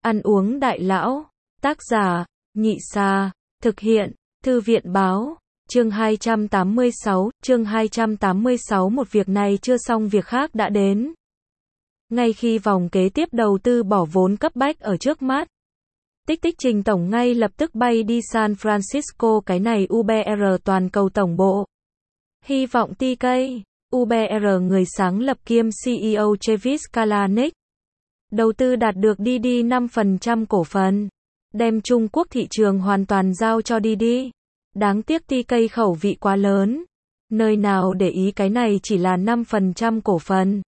Ăn uống đại lão. Tác giả, Nhị Sa. Thực hiện, Thư viện báo. Chương 286, một việc này chưa xong việc khác đã đến. Ngay khi vòng kế tiếp đầu tư bỏ vốn cấp bách ở trước mắt, Tích Tích Trình tổng ngay lập tức bay đi San Francisco, cái này UBR toàn cầu tổng bộ. Hy vọng TK, UBR người sáng lập kiêm CEO Travis Kalanick, đầu tư đạt được Didi 5% cổ phần, đem Trung Quốc thị trường hoàn toàn giao cho Didi. Đáng tiếc TK khẩu vị quá lớn, nơi nào để ý cái này chỉ là 5% cổ phần.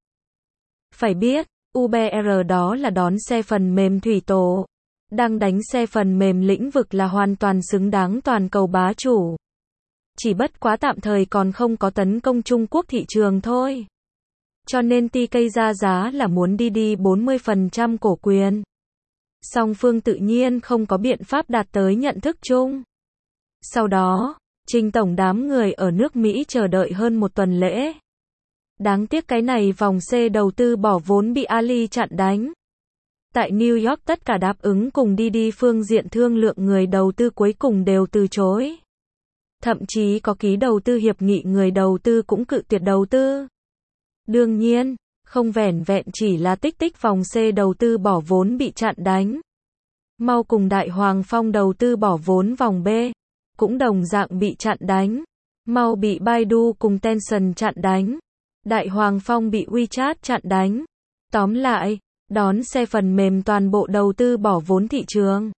Phải biết, UBR đó là đón xe phần mềm thủy tổ, đang đánh xe phần mềm lĩnh vực là hoàn toàn xứng đáng toàn cầu bá chủ. Chỉ bất quá tạm thời còn không có tấn công Trung Quốc thị trường thôi. Cho nên TK ra giá là muốn Didi 40% cổ quyền. Song phương tự nhiên không có biện pháp đạt tới nhận thức chung. Sau đó, Trình tổng đám người ở nước Mỹ chờ đợi hơn một tuần lễ. Đáng tiếc cái này vòng C đầu tư bỏ vốn bị Ali chặn đánh. Tại New York tất cả đáp ứng cùng Didi phương diện thương lượng người đầu tư cuối cùng đều từ chối. Thậm chí có ký đầu tư hiệp nghị, người đầu tư cũng cự tuyệt đầu tư. Đương nhiên, không vẻn vẹn chỉ là Tích Tích vòng C đầu tư bỏ vốn bị chặn đánh. Mau cùng Đại Hoàng Phong đầu tư bỏ vốn vòng B, cũng đồng dạng bị chặn đánh. Mau bị Baidu cùng Tencent chặn đánh. Đại Hoàng Phong bị WeChat chặn đánh. Tóm lại, đón xe phần mềm toàn bộ đầu tư bỏ vốn thị trường.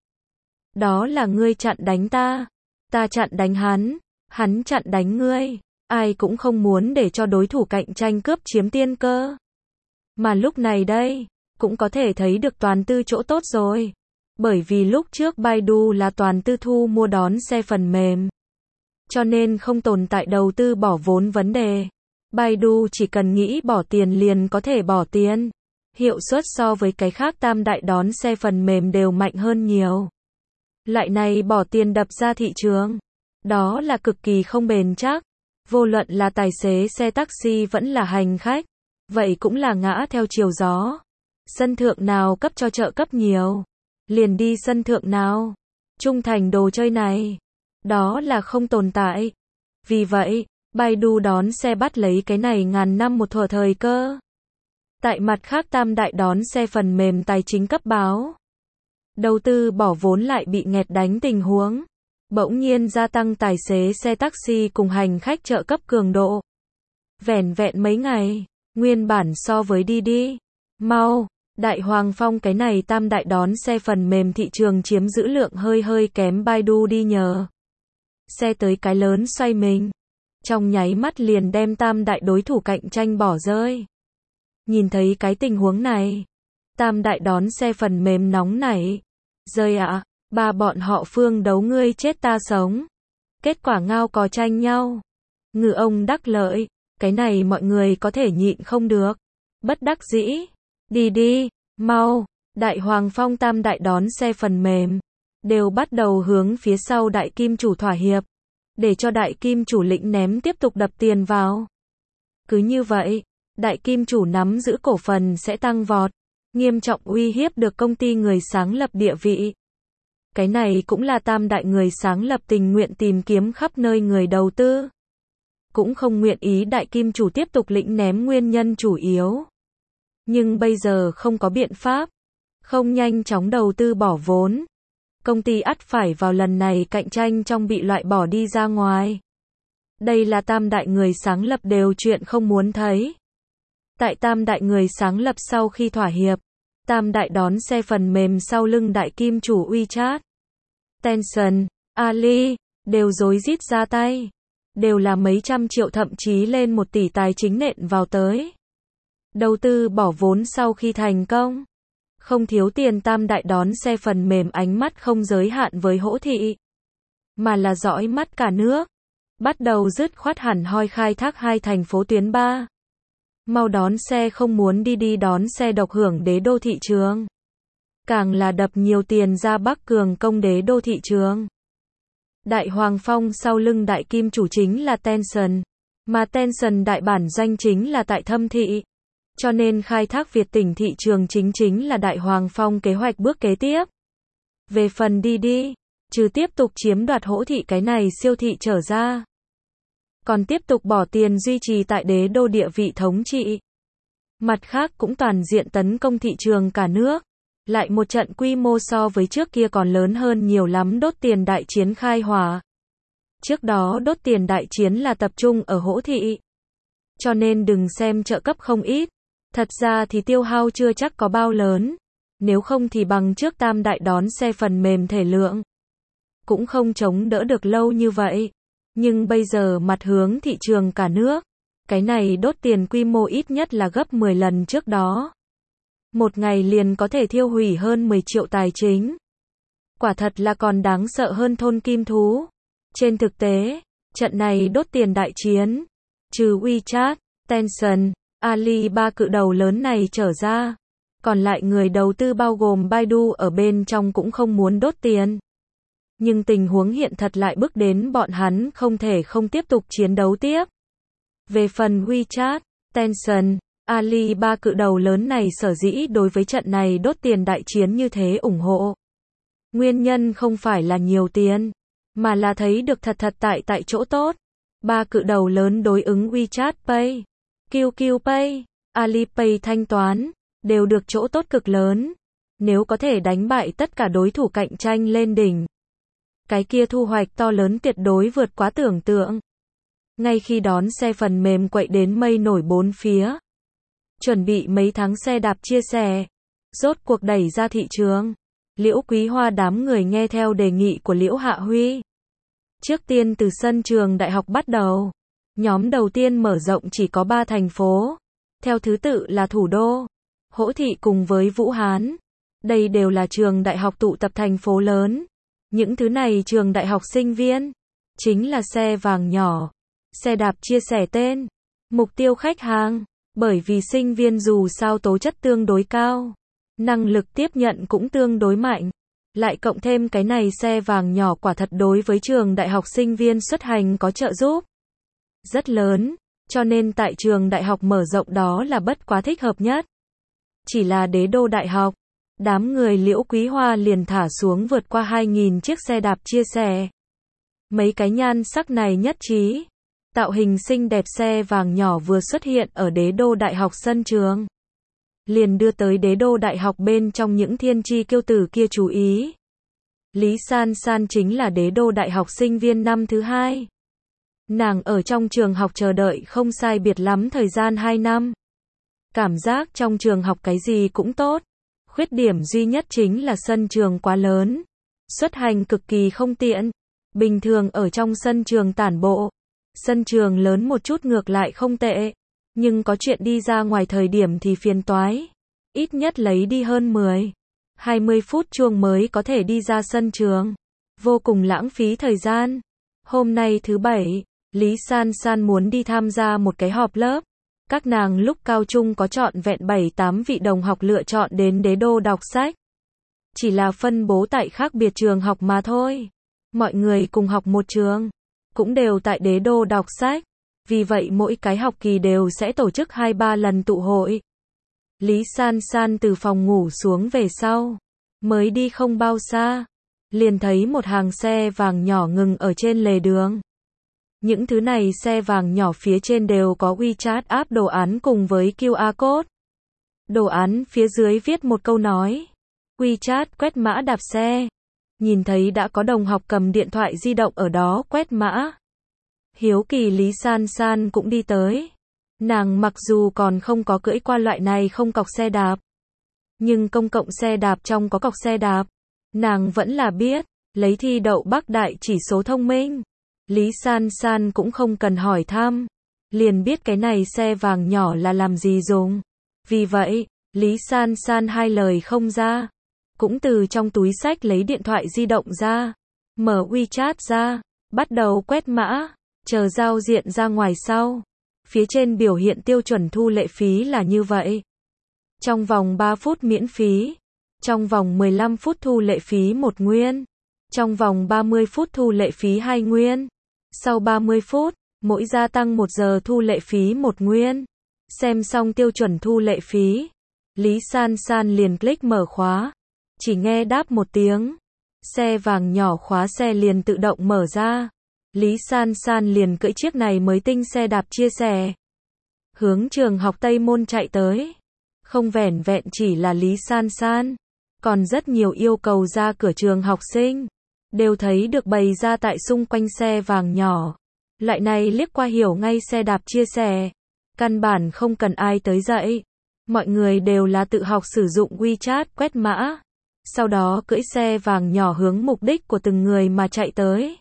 Đó là ngươi chặn đánh ta chặn đánh hắn chặn đánh ngươi. Ai cũng không muốn để cho đối thủ cạnh tranh cướp chiếm tiên cơ. Mà lúc này đây, cũng có thể thấy được toàn tư chỗ tốt rồi. Bởi vì lúc trước Baidu là toàn tư thu mua đón xe phần mềm. Cho nên không tồn tại đầu tư bỏ vốn vấn đề. Baidu chỉ cần nghĩ bỏ tiền liền có thể bỏ tiền. Hiệu suất so với cái khác tam đại đón xe phần mềm đều mạnh hơn nhiều. Lại này bỏ tiền đập ra thị trường. Đó là cực kỳ không bền chắc. Vô luận là tài xế xe taxi vẫn là hành khách. Vậy cũng là ngã theo chiều gió. Sân thượng nào cấp cho trợ cấp nhiều, liền đi sân thượng nào. Trung thành đồ chơi này, đó là không tồn tại. Vì vậy, Baidu đón xe bắt lấy cái này ngàn năm một thuở thời cơ. Tại mặt khác tam đại đón xe phần mềm tài chính cấp báo. Đầu tư bỏ vốn lại bị nghẹt đánh tình huống. Bỗng nhiên gia tăng tài xế xe taxi cùng hành khách trợ cấp cường độ. Vẻn vẹn mấy ngày, nguyên bản so với Didi, Mau, Đại Hoàng Phong cái này tam đại đón xe phần mềm thị trường chiếm giữ lượng hơi kém Baidu đi nhờ. Xe tới cái lớn xoay mình. Trong nháy mắt liền đem tam đại đối thủ cạnh tranh bỏ rơi. Nhìn thấy cái tình huống này, tam đại đón xe phần mềm nóng nảy. Rơi ạ, ba bọn họ phương đấu ngươi chết ta sống. Kết quả ngao có tranh nhau. Ngư ông đắc lợi, cái này mọi người có thể nhịn không được. Bất đắc dĩ, Didi, Mau, Đại Hoàng Phong tam đại đón xe phần mềm, đều bắt đầu hướng phía sau đại kim chủ thỏa hiệp. Để cho đại kim chủ lĩnh ném tiếp tục đập tiền vào. Cứ như vậy, đại kim chủ nắm giữ cổ phần sẽ tăng vọt, nghiêm trọng uy hiếp được công ty người sáng lập địa vị. Cái này cũng là tam đại người sáng lập tình nguyện tìm kiếm khắp nơi người đầu tư. Cũng không nguyện ý đại kim chủ tiếp tục lĩnh ném nguyên nhân chủ yếu. Nhưng bây giờ không có biện pháp, không nhanh chóng đầu tư bỏ vốn. Công ty ắt phải vào lần này cạnh tranh trong bị loại bỏ đi ra ngoài. Đây là tam đại người sáng lập đều chuyện không muốn thấy. Tại tam đại người sáng lập sau khi thỏa hiệp, tam đại đón xe phần mềm sau lưng đại kim chủ WeChat, Tencent, Ali, đều rối rít ra tay. Đều là mấy trăm triệu thậm chí lên 1 tỷ tài chính nện vào tới. Đầu tư bỏ vốn sau khi thành công. Không thiếu tiền tam đại đón xe phần mềm ánh mắt không giới hạn với hỗ thị. Mà là dõi mắt cả nước. Bắt đầu dứt khoát hẳn hoi khai thác 2 thành phố tuyến 3. Mau đón xe không muốn đi đón xe độc hưởng đế đô thị trường. Càng là đập nhiều tiền ra Bắc Cường công đế đô thị trường. Đại Hoàng Phong sau lưng đại kim chủ chính là Tencent. Mà Tencent đại bản doanh chính là tại Thâm Thị. Cho nên khai thác Việt tỉnh thị trường chính là Đại Hoàng Phong kế hoạch bước kế tiếp. Về phần đi, trừ tiếp tục chiếm đoạt Hỗ Thị cái này siêu thị trở ra, còn tiếp tục bỏ tiền duy trì tại đế đô địa vị thống trị. Mặt khác cũng toàn diện tấn công thị trường cả nước. Lại một trận quy mô so với trước kia còn lớn hơn nhiều lắm đốt tiền đại chiến khai hỏa. Trước đó đốt tiền đại chiến là tập trung ở Hỗ Thị. Cho nên đừng xem trợ cấp không ít. Thật ra thì tiêu hao chưa chắc có bao lớn. Nếu không thì bằng trước Tam Đại đón xe phần mềm thể lượng cũng không chống đỡ được lâu như vậy. Nhưng bây giờ mặt hướng thị trường cả nước, cái này đốt tiền quy mô ít nhất là gấp 10 lần trước đó. Một ngày liền có thể thiêu hủy hơn 10 triệu tài chính. Quả thật là còn đáng sợ hơn thôn kim thú. Trên thực tế, trận này đốt tiền đại chiến, trừ WeChat, Tencent, Alibaba cự đầu lớn này trở ra, còn lại người đầu tư bao gồm Baidu ở bên trong cũng không muốn đốt tiền. Nhưng tình huống hiện thật lại bước đến bọn hắn không thể không tiếp tục chiến đấu tiếp. Về phần WeChat, Tencent, Alibaba cự đầu lớn này sở dĩ đối với trận này đốt tiền đại chiến như thế ủng hộ. Nguyên nhân không phải là nhiều tiền, mà là thấy được thật tại chỗ tốt. Ba cự đầu lớn đối ứng WeChat Pay, QQ Pay, Alipay thanh toán, đều được chỗ tốt cực lớn. Nếu có thể đánh bại tất cả đối thủ cạnh tranh lên đỉnh, cái kia thu hoạch to lớn tuyệt đối vượt quá tưởng tượng. Ngay khi đón xe phần mềm quậy đến mây nổi bốn phía, chuẩn bị mấy tháng xe đạp chia sẻ, rốt cuộc đẩy ra thị trường, Liễu Quý Hoa đám người nghe theo đề nghị của Liễu Hạ Huy. Trước tiên từ sân trường đại học bắt đầu. Nhóm đầu tiên mở rộng chỉ có 3 thành phố, theo thứ tự là Thủ Đô, Hỗ Thị cùng với Vũ Hán. Đây đều là trường đại học tụ tập thành phố lớn. Những thứ này trường đại học sinh viên, chính là xe vàng nhỏ, xe đạp chia sẻ tên, mục tiêu khách hàng, bởi vì sinh viên dù sao tố chất tương đối cao, năng lực tiếp nhận cũng tương đối mạnh. Lại cộng thêm cái này xe vàng nhỏ quả thật đối với trường đại học sinh viên xuất hành có trợ giúp rất lớn, cho nên tại trường đại học mở rộng đó là bất quá thích hợp nhất. Chỉ là đế đô đại học, đám người Liễu Quý Hoa liền thả xuống vượt qua 2.000 chiếc xe đạp chia sẻ. Mấy cái nhan sắc này nhất trí. Tạo hình xinh đẹp xe vàng nhỏ vừa xuất hiện ở đế đô đại học sân trường, liền đưa tới đế đô đại học bên trong những thiên chi kiêu tử kia chú ý. Lý San San chính là đế đô đại học sinh viên năm thứ 2. Nàng ở trong trường học chờ đợi không sai biệt lắm thời gian 2 năm. Cảm giác trong trường học cái gì cũng tốt. Khuyết điểm duy nhất chính là sân trường quá lớn. Xuất hành cực kỳ không tiện. Bình thường ở trong sân trường tản bộ. Sân trường lớn một chút ngược lại không tệ. Nhưng có chuyện đi ra ngoài thời điểm thì phiền toái. Ít nhất lấy đi hơn 20 phút chuông mới có thể đi ra sân trường. Vô cùng lãng phí thời gian. Hôm nay thứ 7, Lý San San muốn đi tham gia một cái họp lớp. Các nàng lúc cao trung có trọn vẹn 7-8 vị đồng học lựa chọn đến đế đô đọc sách. Chỉ là phân bố tại khác biệt trường học mà thôi. Mọi người cùng học một trường, cũng đều tại đế đô đọc sách. Vì vậy mỗi cái học kỳ đều sẽ tổ chức 2-3 lần tụ hội. Lý San San từ phòng ngủ xuống về sau, mới đi không bao xa, liền thấy một hàng xe vàng nhỏ ngừng ở trên lề đường. Những thứ này xe vàng nhỏ phía trên đều có WeChat app đồ án cùng với QR code. Đồ án phía dưới viết một câu nói: WeChat quét mã đạp xe. Nhìn thấy đã có đồng học cầm điện thoại di động ở đó quét mã. Hiếu kỳ Lý San San cũng đi tới. Nàng mặc dù còn không có cưỡi qua loại này không cọc xe đạp, nhưng công cộng xe đạp trong có cọc xe đạp, nàng vẫn là biết. Lấy thi đậu Bắc Đại chỉ số thông minh, Lý San San cũng không cần hỏi thăm, liền biết cái này xe vàng nhỏ là làm gì dùng. Vì vậy, Lý San San hai lời không ra, cũng từ trong túi xách lấy điện thoại di động ra, mở WeChat ra, bắt đầu quét mã, chờ giao diện ra ngoài sau. Phía trên biểu hiện tiêu chuẩn thu lệ phí là như vậy. Trong vòng 3 phút miễn phí, trong vòng 15 phút thu lệ phí 1 nguyên, trong vòng 30 phút thu lệ phí 2 nguyên, sau 30 phút, mỗi gia tăng 1 giờ thu lệ phí 1 nguyên, Xem xong tiêu chuẩn thu lệ phí, Lý San San liền click mở khóa. Chỉ nghe đáp một tiếng, xe vàng nhỏ khóa xe liền tự động mở ra. Lý San San liền cưỡi chiếc này mới tinh xe đạp chia sẻ, hướng trường học Tây Môn chạy tới. Không vẻn vẹn chỉ là Lý San San, còn rất nhiều yêu cầu ra cửa trường học sinh, đều thấy được bày ra tại xung quanh xe vàng nhỏ. Loại này liếc qua hiểu ngay xe đạp chia sẻ, căn bản không cần ai tới dạy. Mọi người đều là tự học sử dụng WeChat quét mã, sau đó cưỡi xe vàng nhỏ hướng mục đích của từng người mà chạy tới.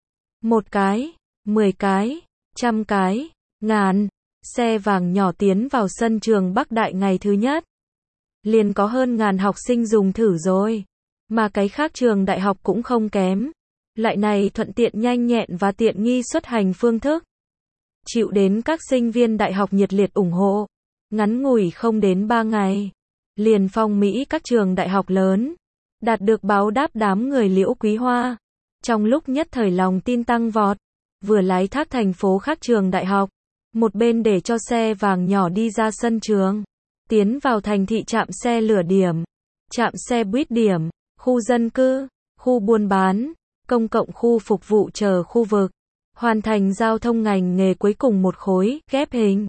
1 cái, 10 cái, 100 cái, ngàn, xe vàng nhỏ tiến vào sân trường Bắc Đại ngày thứ nhất. Liền có hơn ngàn học sinh dùng thử rồi, mà cái khác trường đại học cũng không kém. Loại này thuận tiện nhanh nhẹn và tiện nghi xuất hành phương thức, chịu đến các sinh viên đại học nhiệt liệt ủng hộ. Ngắn ngủi không đến 3 ngày, liền phong Mỹ các trường đại học lớn, đạt được báo đáp đám người Liễu Quý Hoa. Trong lúc nhất thời lòng tin tăng vọt, vừa lái thác thành phố khác trường đại học, một bên để cho xe vàng nhỏ đi ra sân trường, tiến vào thành thị trạm xe lửa điểm, trạm xe buýt điểm, khu dân cư, khu buôn bán, công cộng khu phục vụ chờ khu vực, hoàn thành giao thông ngành nghề cuối cùng một khối, ghép hình.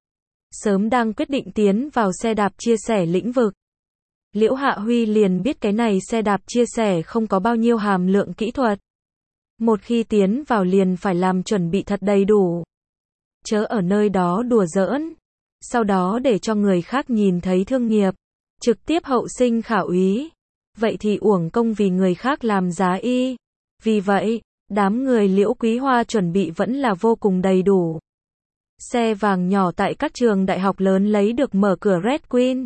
Sớm đang quyết định tiến vào xe đạp chia sẻ lĩnh vực. Liễu Hạ Huy liền biết cái này xe đạp chia sẻ không có bao nhiêu hàm lượng kỹ thuật. Một khi tiến vào liền phải làm chuẩn bị thật đầy đủ. Chớ ở nơi đó đùa giỡn. Sau đó để cho người khác nhìn thấy thương nghiệp. Trực tiếp hậu sinh khảo úy. Vậy thì uổng công vì người khác làm giá y. Vì vậy, đám người Liễu Quý Hoa chuẩn bị vẫn là vô cùng đầy đủ. Xe vàng nhỏ tại các trường đại học lớn lấy được mở cửa Red Queen.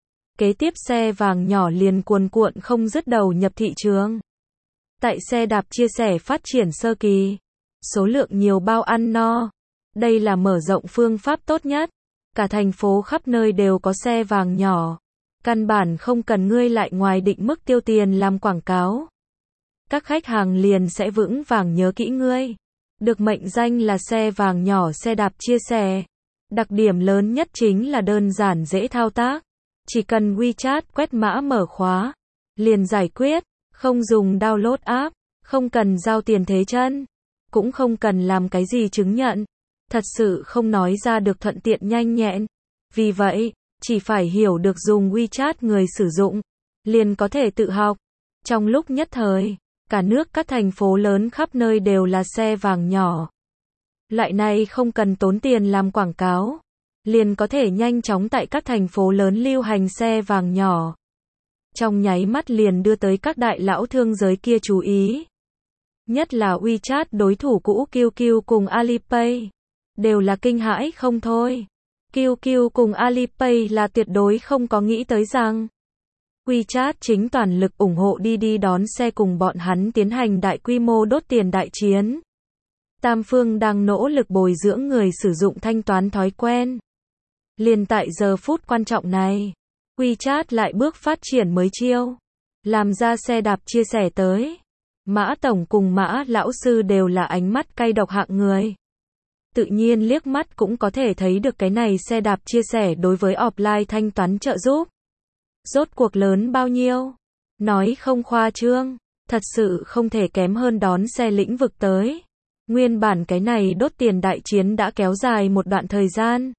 Kế tiếp xe vàng nhỏ liền cuồn cuộn không dứt đầu nhập thị trường. Tại xe đạp chia sẻ phát triển sơ kỳ, số lượng nhiều bao ăn no. Đây là mở rộng phương pháp tốt nhất. Cả thành phố khắp nơi đều có xe vàng nhỏ. Căn bản không cần ngươi lại ngoài định mức tiêu tiền làm quảng cáo. Các khách hàng liền sẽ vững vàng nhớ kỹ ngươi. Được mệnh danh là xe vàng nhỏ xe đạp chia sẻ. Đặc điểm lớn nhất chính là đơn giản dễ thao tác. Chỉ cần WeChat quét mã mở khóa, liền giải quyết, không dùng download app, không cần giao tiền thế chân, cũng không cần làm cái gì chứng nhận. Thật sự không nói ra được thuận tiện nhanh nhẹn. Vì vậy, chỉ phải hiểu được dùng WeChat người sử dụng, liền có thể tự học. Trong lúc nhất thời, cả nước các thành phố lớn khắp nơi đều là xe vàng nhỏ. Loại này không cần tốn tiền làm quảng cáo, liền có thể nhanh chóng tại các thành phố lớn lưu hành xe vàng nhỏ. Trong nháy mắt liền đưa tới các đại lão thương giới kia chú ý. Nhất là WeChat đối thủ cũ QQ cùng Alipay, đều là kinh hãi không thôi. QQ cùng Alipay là tuyệt đối không có nghĩ tới rằng WeChat chính toàn lực ủng hộ Didi đón xe cùng bọn hắn tiến hành đại quy mô đốt tiền đại chiến. Tam phương đang nỗ lực bồi dưỡng người sử dụng thanh toán thói quen. Liền tại giờ phút quan trọng này, WeChat lại bước phát triển mới chiêu, làm ra xe đạp chia sẻ tới. Mã Tổng cùng Mã Lão Sư đều là ánh mắt cay độc hạng người. Tự nhiên liếc mắt cũng có thể thấy được cái này xe đạp chia sẻ đối với offline thanh toán trợ giúp. Rốt cuộc lớn bao nhiêu? Nói không khoa trương, thật sự không thể kém hơn đón xe lĩnh vực tới. Nguyên bản cái này đốt tiền đại chiến đã kéo dài một đoạn thời gian.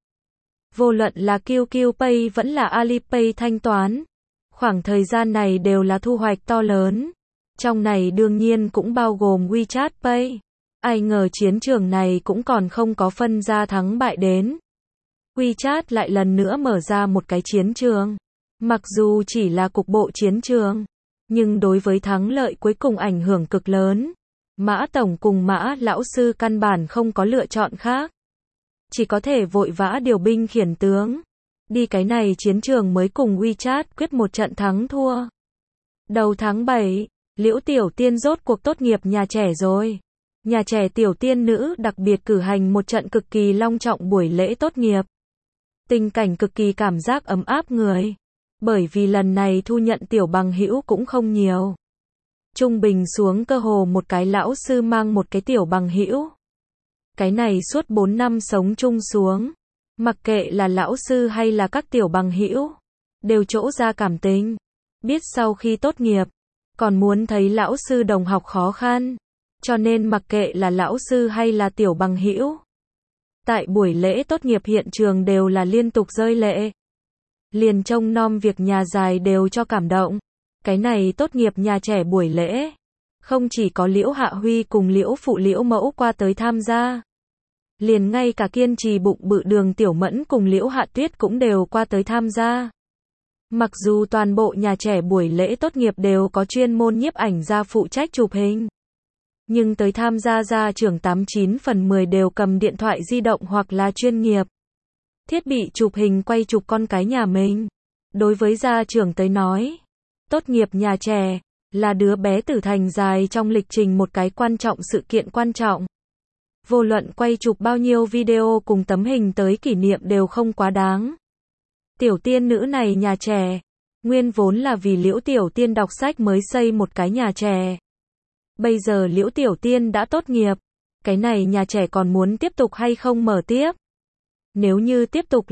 Vô luận là QQ Pay vẫn là Alipay thanh toán. Khoảng thời gian này đều là thu hoạch to lớn. Trong này đương nhiên cũng bao gồm WeChat Pay. Ai ngờ chiến trường này cũng còn không có phân ra thắng bại đến. WeChat lại lần nữa mở ra một cái chiến trường. Mặc dù chỉ là cục bộ chiến trường, nhưng đối với thắng lợi cuối cùng ảnh hưởng cực lớn. Mã Tổng cùng Mã Lão Sư căn bản không có lựa chọn khác. Chỉ có thể vội vã điều binh khiển tướng. Đi cái này chiến trường mới cùng WeChat quyết một trận thắng thua. Đầu tháng 7, Liễu Tiểu Tiên rốt cuộc tốt nghiệp nhà trẻ rồi. Nhà trẻ Tiểu Tiên nữ đặc biệt cử hành một trận cực kỳ long trọng buổi lễ tốt nghiệp. Tình cảnh cực kỳ cảm giác ấm áp người. Bởi vì lần này thu nhận tiểu bằng hữu cũng không nhiều. Trung bình xuống cơ hồ một cái lão sư mang một cái tiểu bằng hữu. Cái này suốt 4 năm sống chung xuống, Mặc kệ là lão sư hay là các tiểu bằng hữu, đều trổ ra cảm tình. Biết sau khi tốt nghiệp, còn muốn thấy lão sư đồng học khó khăn, cho nên mặc kệ là lão sư hay là tiểu bằng hữu, tại buổi lễ tốt nghiệp hiện trường đều là liên tục rơi lệ. Liền trông nom việc nhà dài đều cho cảm động. Cái này tốt nghiệp nhà trẻ buổi lễ, không chỉ có Liễu Hạ Huy cùng Liễu Phụ Liễu Mẫu qua tới tham gia, liền ngay cả kiên trì bụng bự Đường Tiểu Mẫn cùng Liễu Hạ Tuyết cũng đều qua tới tham gia. Mặc dù toàn bộ nhà trẻ buổi lễ tốt nghiệp đều có chuyên môn nhiếp ảnh gia phụ trách chụp hình, nhưng tới tham gia gia trưởng 89 phần 10 đều cầm điện thoại di động hoặc là chuyên nghiệp thiết bị chụp hình quay chụp con cái nhà mình. Đối với gia trưởng tới nói, tốt nghiệp nhà trẻ là đứa bé tử thành dài trong lịch trình một cái quan trọng sự kiện quan trọng. Vô luận quay chụp bao nhiêu video cùng tấm hình tới kỷ niệm đều không quá đáng. Tiểu tiên nữ này nhà trẻ, nguyên vốn là vì Liễu Tiểu Tiên đọc sách mới xây một cái nhà trẻ. Bây giờ Liễu Tiểu Tiên đã tốt nghiệp, cái này nhà trẻ còn muốn tiếp tục hay không mở tiếp? Nếu như tiếp tục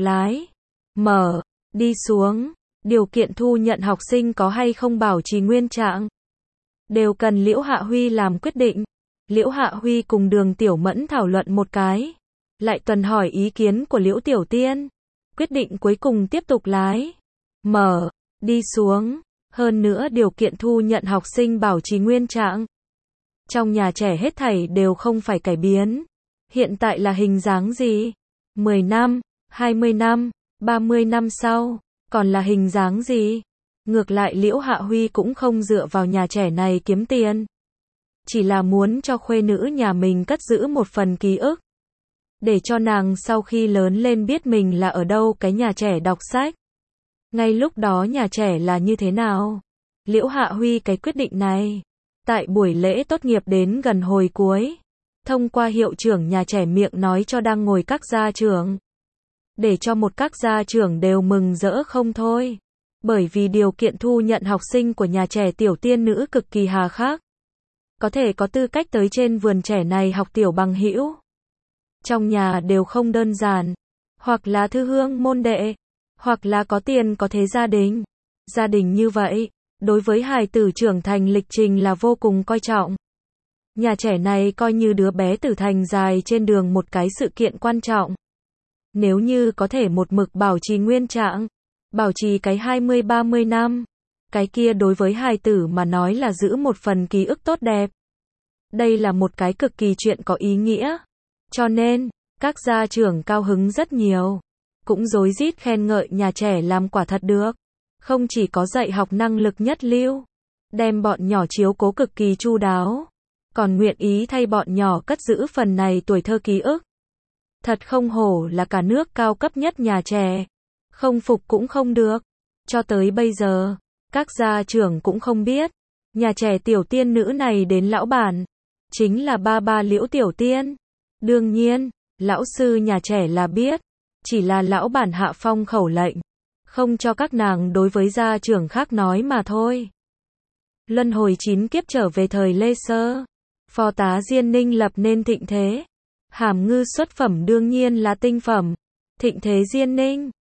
mở đi xuống, điều kiện thu nhận học sinh có hay không bảo trì nguyên trạng, đều cần Liễu Hạ Huy làm quyết định. Liễu Hạ Huy cùng Đường Tiểu Mẫn thảo luận một cái, lại tuần hỏi ý kiến của Liễu Tiểu Tiên, quyết định cuối cùng tiếp tục mở đi xuống, hơn nữa điều kiện thu nhận học sinh bảo trì nguyên trạng. Trong nhà trẻ hết thảy đều không phải cải biến, hiện tại là hình dáng gì? 10 năm, 20 năm, 30 năm sau, còn là hình dáng gì? Ngược lại Liễu Hạ Huy cũng không dựa vào nhà trẻ này kiếm tiền, chỉ là muốn cho khuê nữ nhà mình cất giữ một phần ký ức, để cho nàng sau khi lớn lên biết mình là ở đâu cái nhà trẻ đọc sách. Ngay lúc đó nhà trẻ là như thế nào? Liễu Hạ Huy cái quyết định này, tại buổi lễ tốt nghiệp đến gần hồi cuối, thông qua hiệu trưởng nhà trẻ miệng nói cho đang ngồi các gia trưởng, để cho một các gia trưởng đều mừng rỡ không thôi. Bởi vì điều kiện thu nhận học sinh của nhà trẻ tiểu tiên nữ cực kỳ hà khắc, có thể có tư cách tới trên vườn trẻ này học tiểu bằng hữu, trong nhà đều không đơn giản, hoặc là thư hương môn đệ, hoặc là có tiền có thế gia đình. Gia đình như vậy, đối với hài tử trưởng thành lịch trình là vô cùng coi trọng. Nhà trẻ này coi như đứa bé tử thành dài trên đường một cái sự kiện quan trọng. Nếu như có thể một mực bảo trì nguyên trạng, bảo trì cái 20-30 năm, cái kia đối với hài tử mà nói là giữ một phần ký ức tốt đẹp. Đây là một cái cực kỳ chuyện có ý nghĩa. Cho nên, các gia trưởng cao hứng rất nhiều, cũng rối rít khen ngợi nhà trẻ làm quả thật được. Không chỉ có dạy học năng lực nhất lưu, đem bọn nhỏ chiếu cố cực kỳ chu đáo, còn nguyện ý thay bọn nhỏ cất giữ phần này tuổi thơ ký ức. Thật không hổ là cả nước cao cấp nhất nhà trẻ. Không phục cũng không được. Cho tới bây giờ, các gia trưởng cũng không biết, nhà trẻ tiểu tiên nữ này đến lão bản, chính là ba Liễu Tiểu Tiên. Đương nhiên, lão sư nhà trẻ là biết, chỉ là lão bản hạ phong khẩu lệnh, không cho các nàng đối với gia trưởng khác nói mà thôi. Luân hồi 9 kiếp trở về thời Lê Sơ, phò tá Diên Ninh lập nên thịnh thế. Hàm ngư xuất phẩm đương nhiên là tinh phẩm. Thịnh thế Diên Ninh